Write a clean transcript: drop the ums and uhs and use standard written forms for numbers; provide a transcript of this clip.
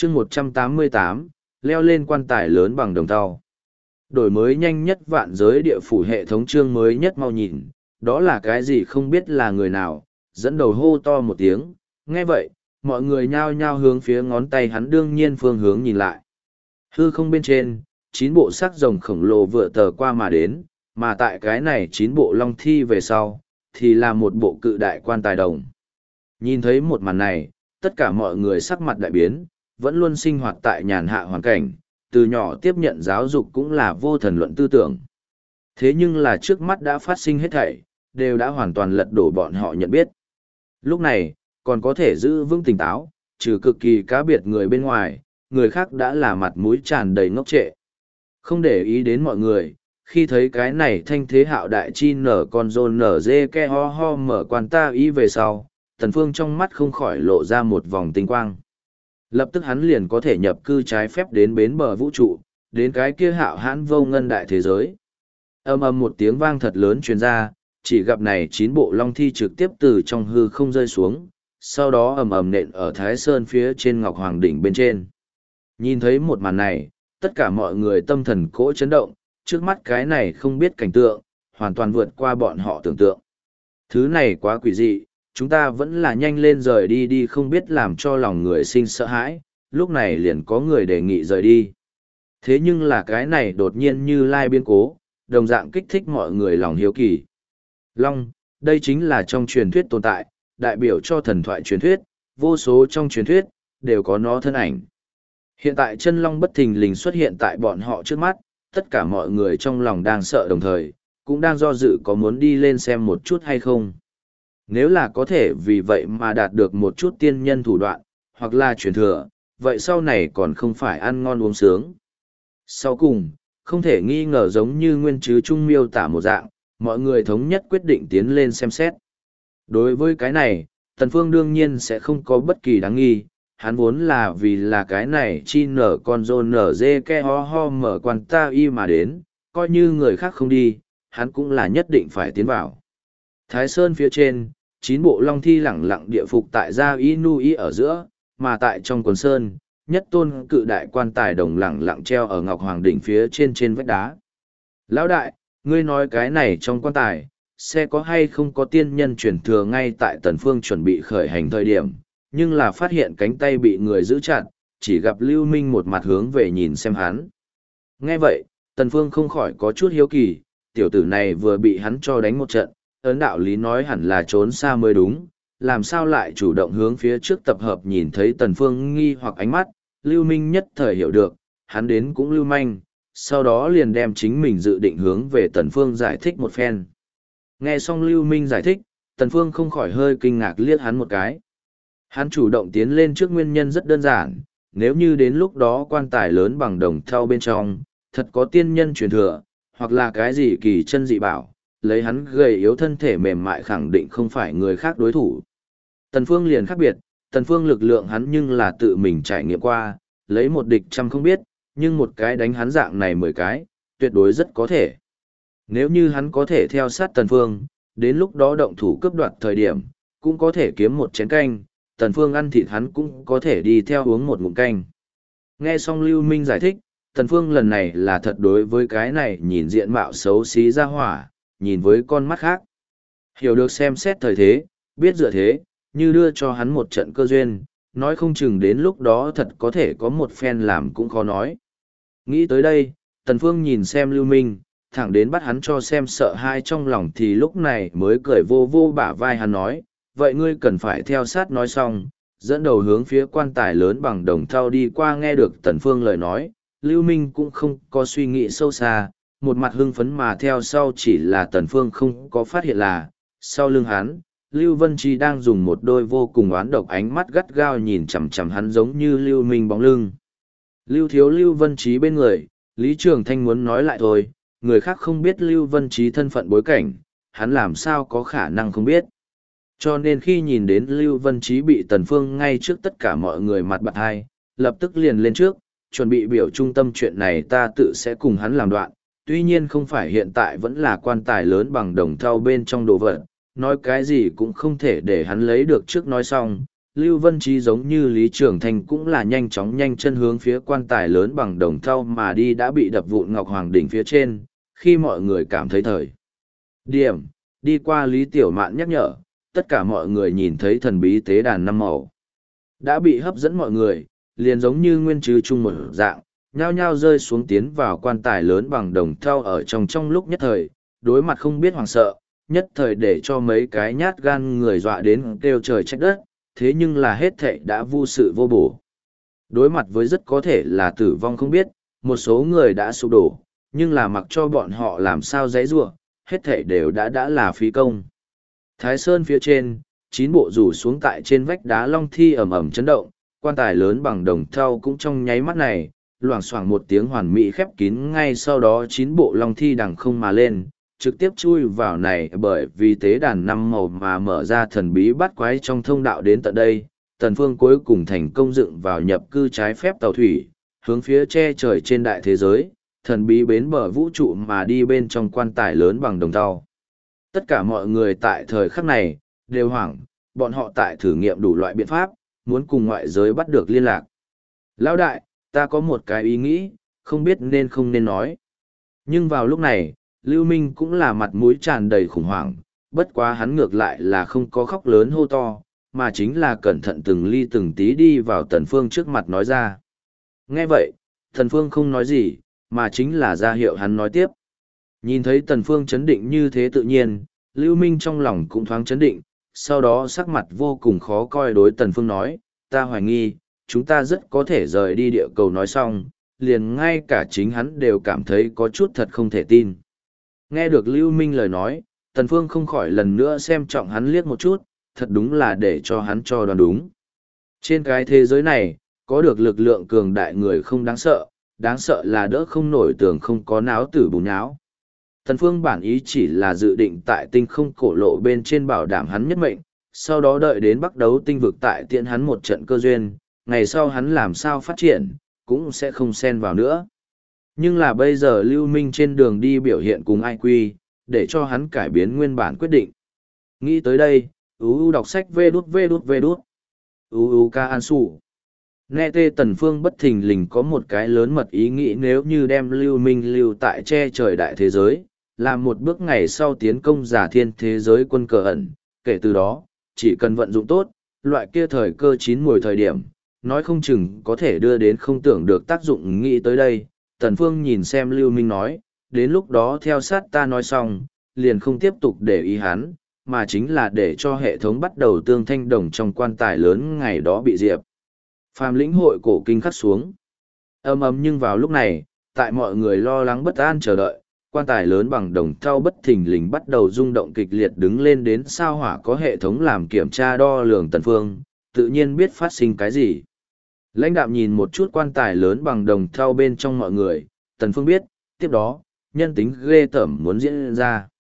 chương 188, leo lên quan tài lớn bằng đồng thau. Đổi mới nhanh nhất vạn giới địa phủ hệ thống chương mới nhất mau nhìn, đó là cái gì không biết là người nào, dẫn đầu hô to một tiếng, nghe vậy, mọi người nhao nhao hướng phía ngón tay hắn đương nhiên phương hướng nhìn lại. Hư không bên trên, 9 bộ xác rồng khổng lồ vừa tờ qua mà đến, mà tại cái này 9 bộ long thi về sau, thì là một bộ cự đại quan tài đồng. Nhìn thấy một màn này, tất cả mọi người sắc mặt đại biến, vẫn luôn sinh hoạt tại nhàn hạ hoàn cảnh, từ nhỏ tiếp nhận giáo dục cũng là vô thần luận tư tưởng. Thế nhưng là trước mắt đã phát sinh hết thảy, đều đã hoàn toàn lật đổ bọn họ nhận biết. Lúc này, còn có thể giữ vững tỉnh táo, trừ cực kỳ cá biệt người bên ngoài, người khác đã là mặt mũi tràn đầy ngốc trệ. Không để ý đến mọi người, khi thấy cái này thanh thế hạo đại chi nở con rôn nở dê ke ho ho mở quan ta ý về sau, Tần Phương trong mắt không khỏi lộ ra một vòng tinh quang. Lập tức hắn liền có thể nhập cư trái phép đến bến bờ vũ trụ, đến cái kia hạo hãn vô ngân đại thế giới. Ầm ầm một tiếng vang thật lớn truyền ra, chỉ gặp này 9 bộ long thi trực tiếp từ trong hư không rơi xuống, sau đó ầm ầm nện ở Thái Sơn phía trên Ngọc Hoàng đỉnh bên trên. Nhìn thấy một màn này, tất cả mọi người tâm thần cỗ chấn động, trước mắt cái này không biết cảnh tượng, hoàn toàn vượt qua bọn họ tưởng tượng. Thứ này quá quỷ dị, chúng ta vẫn là nhanh lên rời đi đi không biết làm cho lòng người sinh sợ hãi, lúc này liền có người đề nghị rời đi. Thế nhưng là cái này đột nhiên như lai biến cố, đồng dạng kích thích mọi người lòng hiếu kỳ. Long, đây chính là trong truyền thuyết tồn tại, đại biểu cho thần thoại truyền thuyết, vô số trong truyền thuyết, đều có nó thân ảnh. Hiện tại chân long bất thình lình xuất hiện tại bọn họ trước mắt, tất cả mọi người trong lòng đang sợ đồng thời, cũng đang do dự có muốn đi lên xem một chút hay không. Nếu là có thể vì vậy mà đạt được một chút tiên nhân thủ đoạn, hoặc là truyền thừa, vậy sau này còn không phải ăn ngon uống sướng. Sau cùng, không thể nghi ngờ giống như nguyên chứ trung miêu tả một dạng, mọi người thống nhất quyết định tiến lên xem xét. Đối với cái này, Tần Phương đương nhiên sẽ không có bất kỳ đáng nghi, hắn vốn là vì là cái này chi nở con rôn nở dê ke ho ho mở quan ta y mà đến, coi như người khác không đi, hắn cũng là nhất định phải tiến vào. Thái Sơn phía trên, 9 bộ long thi lẳng lặng địa phục tại Gia Y Nu Y ở giữa, mà tại trong quần sơn, nhất tôn cự đại quan tài đồng lẳng lặng treo ở Ngọc Hoàng đỉnh phía trên vách đá. Lão đại, ngươi nói cái này trong quan tài, sẽ có hay không có tiên nhân chuyển thừa ngay tại Tần Phương chuẩn bị khởi hành thời điểm, nhưng là phát hiện cánh tay bị người giữ chặt, chỉ gặp Lưu Minh một mặt hướng về nhìn xem hắn. Nghe vậy, Tần Phương không khỏi có chút hiếu kỳ, tiểu tử này vừa bị hắn cho đánh một trận, ấn đạo lý nói hẳn là trốn xa mới đúng, làm sao lại chủ động hướng phía trước tập hợp nhìn thấy Tần Phương nghi hoặc ánh mắt, Lưu Minh nhất thời hiểu được, hắn đến cũng lưu manh, sau đó liền đem chính mình dự định hướng về Tần Phương giải thích một phen. Nghe xong Lưu Minh giải thích, Tần Phương không khỏi hơi kinh ngạc liếc hắn một cái. Hắn chủ động tiến lên trước nguyên nhân rất đơn giản, nếu như đến lúc đó quan tài lớn bằng đồng thau bên trong, thật có tiên nhân truyền thừa, hoặc là cái gì kỳ chân dị bảo, lấy hắn gầy yếu thân thể mềm mại khẳng định không phải người khác đối thủ. Tần Phương liền khác biệt, Tần Phương lực lượng hắn nhưng là tự mình trải nghiệm qua, lấy một địch trăm không biết, nhưng một cái đánh hắn dạng này 10 cái, tuyệt đối rất có thể. Nếu như hắn có thể theo sát Tần Phương, đến lúc đó động thủ cướp đoạt thời điểm, cũng có thể kiếm một chén canh, Tần Phương ăn thịt hắn cũng có thể đi theo uống một ngụm canh. Nghe xong Lưu Minh giải thích, Tần Phương lần này là thật đối với cái này nhìn diện mạo xấu xí ra hỏa, nhìn với con mắt khác. Hiểu được xem xét thời thế, biết dựa thế, như đưa cho hắn một trận cơ duyên, nói không chừng đến lúc đó thật có thể có một phen làm cũng khó nói. Nghĩ tới đây, Tần Phương nhìn xem Lưu Minh, thẳng đến bắt hắn cho xem sợ hai trong lòng thì lúc này mới cười vô vô bả vai hắn nói, vậy ngươi cần phải theo sát nói xong, dẫn đầu hướng phía quan tài lớn bằng đồng thau đi qua nghe được Tần Phương lời nói, Lưu Minh cũng không có suy nghĩ sâu xa, một mặt hưng phấn mà theo sau chỉ là Tần Phương không có phát hiện là, sau lưng hắn, Lưu Vân Trí đang dùng một đôi vô cùng oán độc ánh mắt gắt gao nhìn chằm chằm hắn giống như Lưu Minh bóng lưng. Lưu Thiếu Lưu Vân Trí bên người, Lý Trường Thanh muốn nói lại thôi, người khác không biết Lưu Vân Trí thân phận bối cảnh, hắn làm sao có khả năng không biết. Cho nên khi nhìn đến Lưu Vân Trí bị Tần Phương ngay trước tất cả mọi người mặt bạt hai, lập tức liền lên trước, chuẩn bị biểu trung tâm chuyện này ta tự sẽ cùng hắn làm đoạn, tuy nhiên không phải hiện tại vẫn là quan tài lớn bằng đồng thau bên trong đồ vật, nói cái gì cũng không thể để hắn lấy được trước nói xong, Lưu Vân Trí giống như Lý Trường Thành cũng là nhanh chóng nhanh chân hướng phía quan tài lớn bằng đồng thau mà đi đã bị đập vụn Ngọc Hoàng đỉnh phía trên, khi mọi người cảm thấy thời điểm, đi qua Lý Tiểu Mạn nhắc nhở, tất cả mọi người nhìn thấy thần bí tế đàn năm màu. Đã bị hấp dẫn mọi người, liền giống như nguyên trứ chung một dạng, nhao nhao rơi xuống tiến vào quan tài lớn bằng đồng thau ở trong lúc nhất thời, đối mặt không biết hoảng sợ, nhất thời để cho mấy cái nhát gan người dọa đến kêu trời trách đất, thế nhưng là hết thệ đã vô sự vô bổ. Đối mặt với rất có thể là tử vong không biết, một số người đã sụp đổ, nhưng là mặc cho bọn họ làm sao giãy giụa, hết thệ đều đã là phí công. Thái Sơn phía trên, 9 bộ rủ xuống tại trên vách đá long thi ầm ầm chấn động, quan tài lớn bằng đồng thau cũng trong nháy mắt này, loảng xoảng một tiếng hoàn mỹ khép kín, ngay sau đó 9 bộ long thi đằng không mà lên, trực tiếp chui vào này bởi vì tế đàn năm màu mà mở ra thần bí bắt quái trong thông đạo đến tận đây. Tần Phương cuối cùng thành công dựng vào nhập cư trái phép tàu thủy, hướng phía che trời trên đại thế giới, thần bí bến bờ vũ trụ mà đi bên trong quan tài lớn bằng đồng thau. Tất cả mọi người tại thời khắc này, đều hoảng, bọn họ tại thử nghiệm đủ loại biện pháp, muốn cùng ngoại giới bắt được liên lạc. Lão đại, ta có một cái ý nghĩ, không biết nên không nên nói. Nhưng vào lúc này, Lưu Minh cũng là mặt mũi tràn đầy khủng hoảng, bất quá hắn ngược lại là không có khóc lớn hô to, mà chính là cẩn thận từng ly từng tí đi vào Tần Phương trước mặt nói ra. Nghe vậy, Tần Phương không nói gì, mà chính là ra hiệu hắn nói tiếp. Nhìn thấy Tần Phương chấn định như thế tự nhiên, Lưu Minh trong lòng cũng thoáng chấn định, sau đó sắc mặt vô cùng khó coi đối Tần Phương nói, ta hoài nghi, chúng ta rất có thể rời đi địa cầu. Nói xong, liền ngay cả chính hắn đều cảm thấy có chút thật không thể tin. Nghe được Lưu Minh lời nói, Tần Phương không khỏi lần nữa xem trọng hắn liếc một chút, thật đúng là để cho hắn cho đoán đúng. Trên cái thế giới này, có được lực lượng cường đại người không đáng sợ là đỡ không nổi tường không có náo tử bùn nháo. Tần Phương bản ý chỉ là dự định tại tinh không cổ lộ bên trên bảo đảm hắn nhất mệnh, sau đó đợi đến bắt đấu tinh vực tại tiện hắn một trận cơ duyên, ngày sau hắn làm sao phát triển, cũng sẽ không xen vào nữa. Nhưng là bây giờ Lưu Minh trên đường đi biểu hiện cùng ai quy, để cho hắn cải biến nguyên bản quyết định. Nghĩ tới đây, đọc sách vê đút. Ca An Sủ. Nghe tê Tần Phương bất thình lình có một cái lớn mật ý nghĩ, nếu như đem Lưu Minh lưu tại che trời đại thế giới, làm một bước ngày sau tiến công giả thiên thế giới quân cờ ẩn, kể từ đó, chỉ cần vận dụng tốt, loại kia thời cơ chín mùi thời điểm, nói không chừng có thể đưa đến không tưởng được tác dụng. Nghĩ tới đây, Tần Phương nhìn xem Lưu Minh nói, đến lúc đó theo sát ta nói xong, liền không tiếp tục để ý hắn, mà chính là để cho hệ thống bắt đầu tương thanh đồng trong quan tài lớn ngày đó bị diệt. Phàm lĩnh hội cổ kinh khắc xuống. Nhưng vào lúc này, tại mọi người lo lắng bất an chờ đợi, quan tài lớn bằng đồng thau bất thình lình bắt đầu rung động kịch liệt, đứng lên đến sao hỏa có hệ thống làm kiểm tra đo lường. Tần Phương tự nhiên biết phát sinh cái gì. Lãnh đạm nhìn một chút quan tài lớn bằng đồng thau bên trong mọi người, Tần Phương biết, tiếp đó, nhân tính ghê tởm muốn diễn ra.